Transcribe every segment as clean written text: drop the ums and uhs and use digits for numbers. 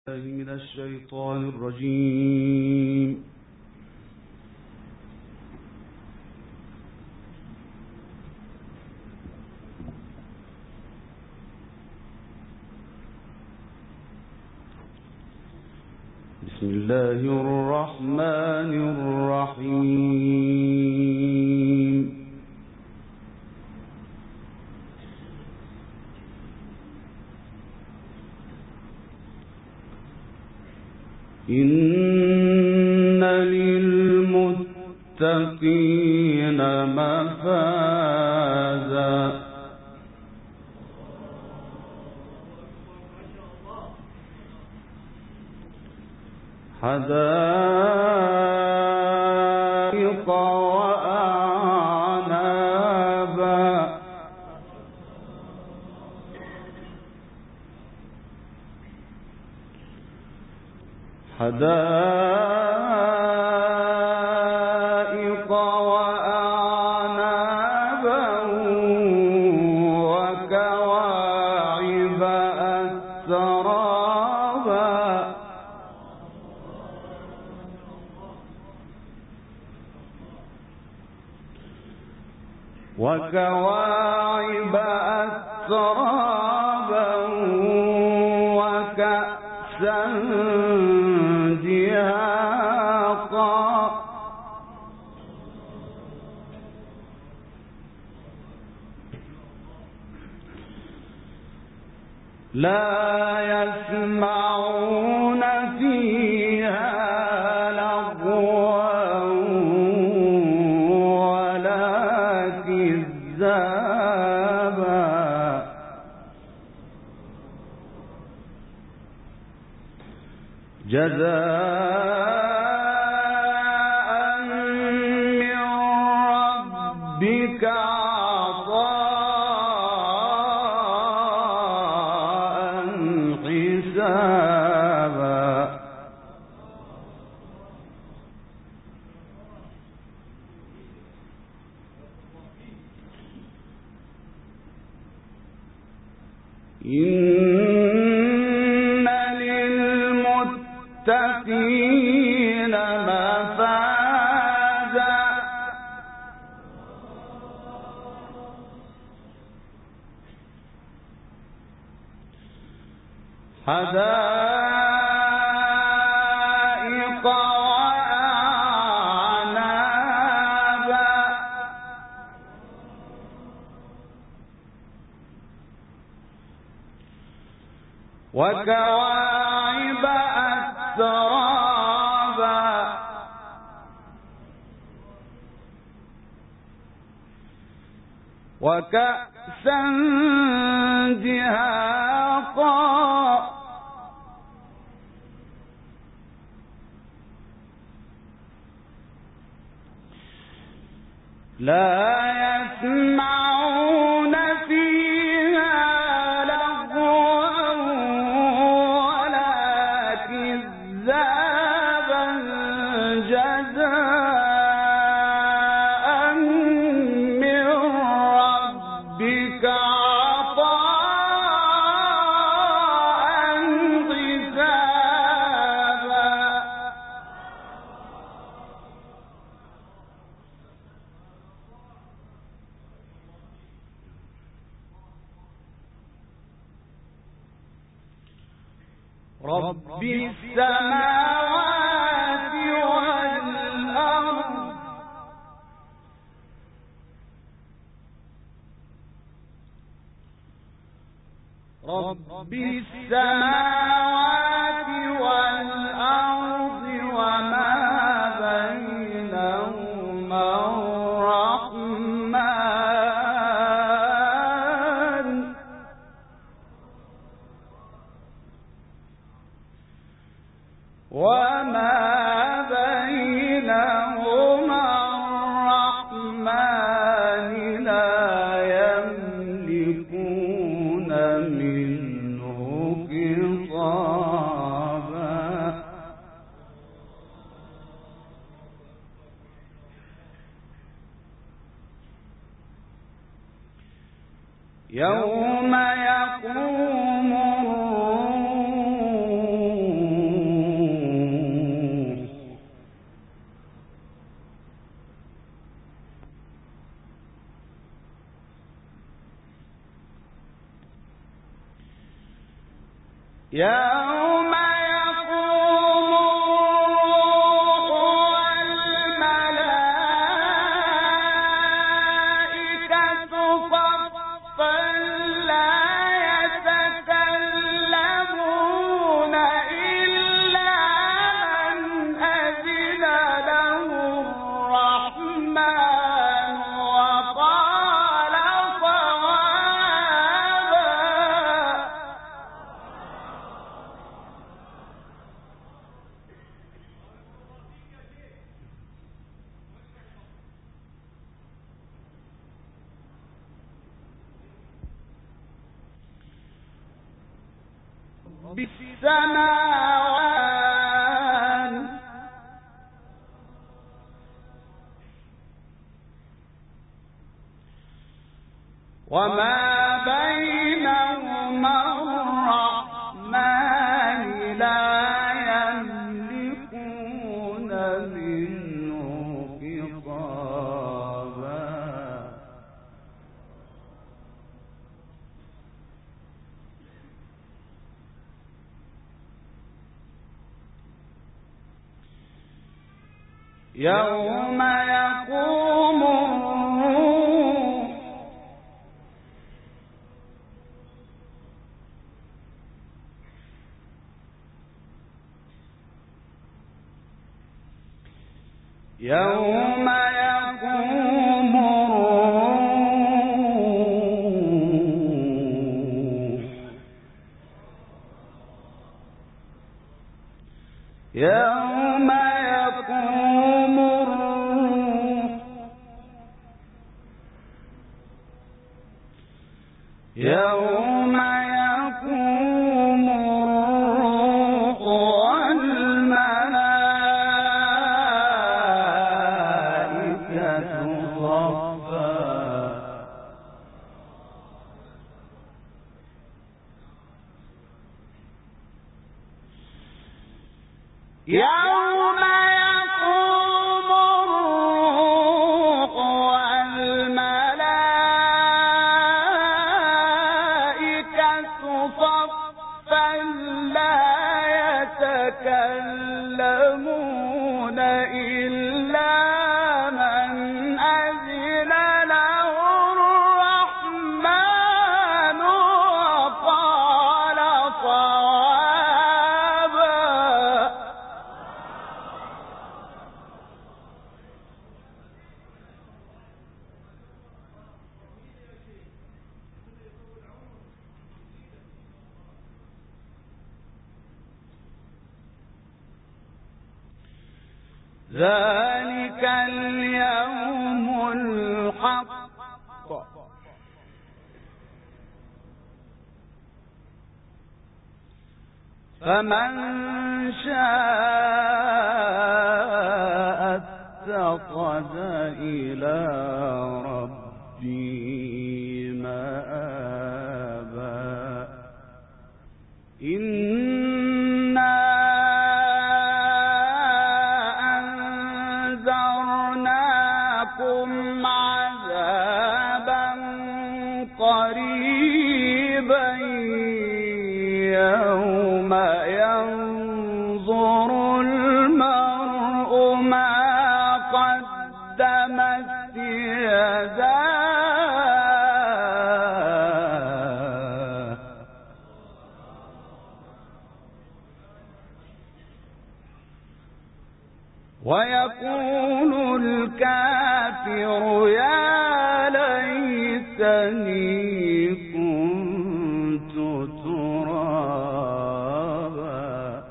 من الشيطان الرجيم. بسم الله الرحمن الرحيم. إن للمتقين مفازا حدائق وأعنابا حدائق وأعنابا وكواعب أترابا وكواعب أترابا وكأسا دهاقا لا يسمعون فيها لغوا ولا كذابا جزاء من ربك عطاء حسابا إن للمتقين مفازا حدائق وأعنابا وكواعب أترابا وكأسا دهاقا لا يسمعون فيها لغوا ولا كذابا جزاء من ربك عطاء حسابا رب السماوات والأرض رب السماوات والأرض وما بينهما الرحمن وما بينهما الرحمن لا يملكون منه خطابا يوم يقوم الروح يوم يقوم الملائكة صفا لا يتكلمون إلا من أذن له الرحمن وقال صوابا. بالسماوات وما بينهما الرحمن لا يملكون منه خطابا. يوم يقوم الروح يوم يقوم الروح يوم يقوم الروح يوم يقوم الروح والملائكة صفا. يوم يقوم الروح والملائكة صفا لا يتكلمون إلا من أذن له الرحمن وقال صوابا. ذلك اليوم الحق فمن شاء اتخذ إلى ربه مآبا. إنا أنذرناكم عذابا قريبا يوم ينظر المرء ما قدمت يداه ويقول الكافر يا ليتني كنت ترابا.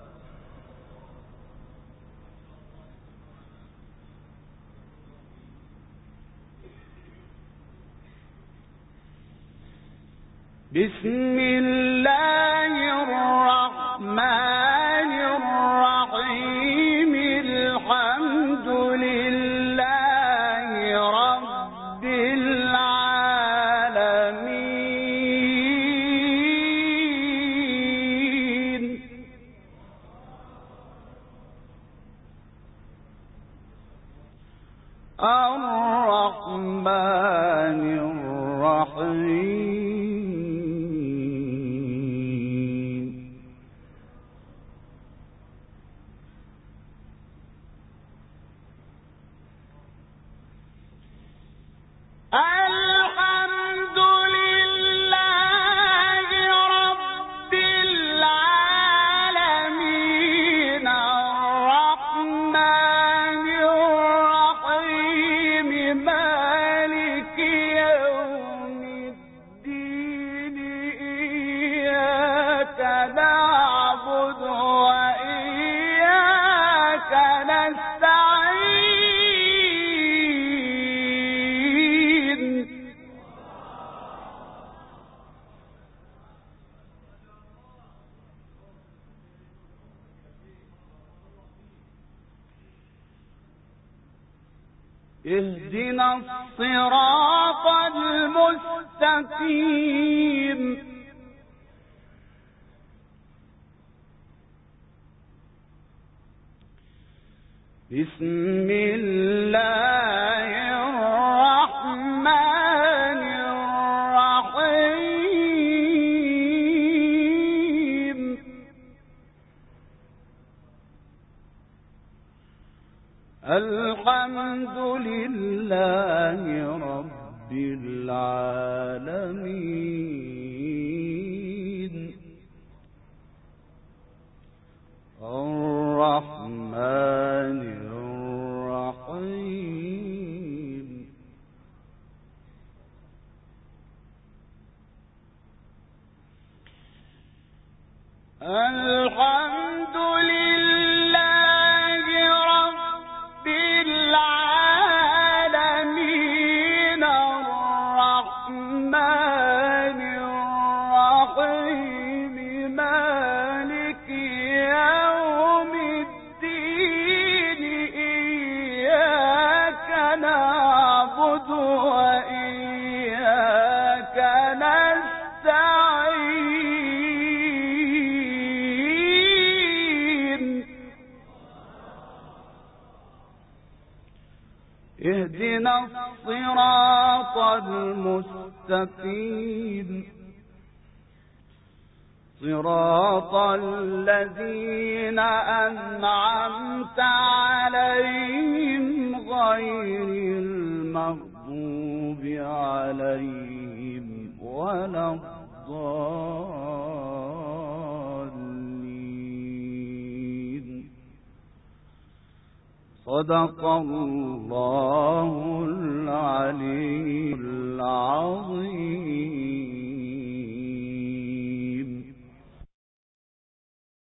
بسم الله الرحمن الرحيم. الحمد لله رب العالمين. الرحمن الرحيم اهدنا الصراط المستقيم بسم الله الرحمن الرحيم الحمد لله رب العالمين الرحمن الرحيم الحمد لله رب العالمين الرحمن الرحيم مالك يوم الدين إياك نعبد وإياك نستعين اهدنا الصراط المستقيم صراط الذين أنعمت عليهم غير المغضوب عليهم ولا الضالين صدق الله العلي